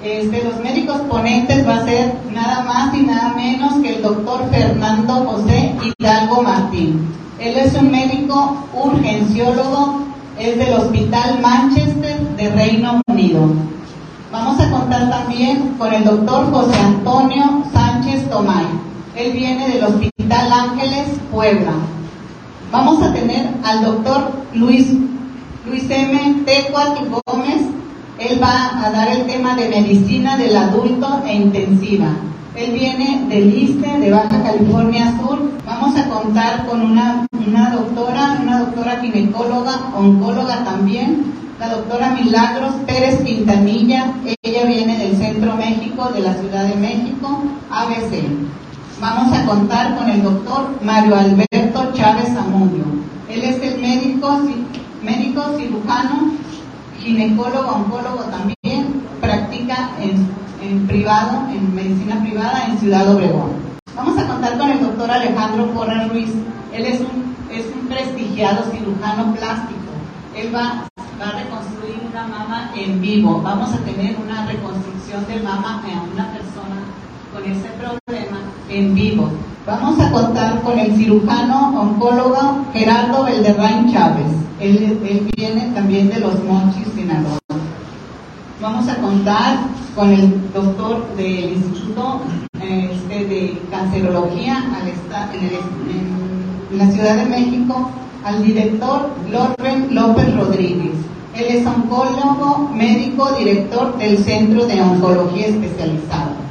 Los médicos ponentes va a ser nada más y nada menos que el doctor Fernando José Hidalgo Martín. Él es un médico urgenciólogo, es del Hospital Manchester de Reino Unido. Vamos a contar también con el doctor José Antonio Sánchez Tomay. Él viene del Hospital Ángeles, Puebla. Vamos a tener al doctor Luis M. Tecuatl Gómez. Él va a dar el tema de medicina del adulto e intensiva. Él viene del ISSSTE de Baja California Sur. Vamos a contar con una doctora ginecóloga, oncóloga también, la doctora Milagros Pérez Quintanilla. Ella viene del Centro México de la Ciudad de México, ABC. Vamos a contar con el doctor Mario Alberto Chávez Zamudio. Él es el médico cirujano, ginecólogo, oncólogo también, practica en privado, en medicina privada en Ciudad Obregón. Vamos a contar con el doctor Alejandro Porras Ruiz. Él es un prestigiado cirujano plástico. Él va a reconstruir una mama en vivo. Vamos a tener una reconstrucción de mama a una persona con ese problema en vivo. Vamos a contar con el cirujano oncólogo Gerardo Belderrain Chávez. Él viene también de Los Mochis, Sinaloa. Vamos a contar con el doctor del Instituto de Cancerología en la Ciudad de México, al director Loren López Rodríguez. Él es oncólogo, médico, director del Centro de Oncología Especializado.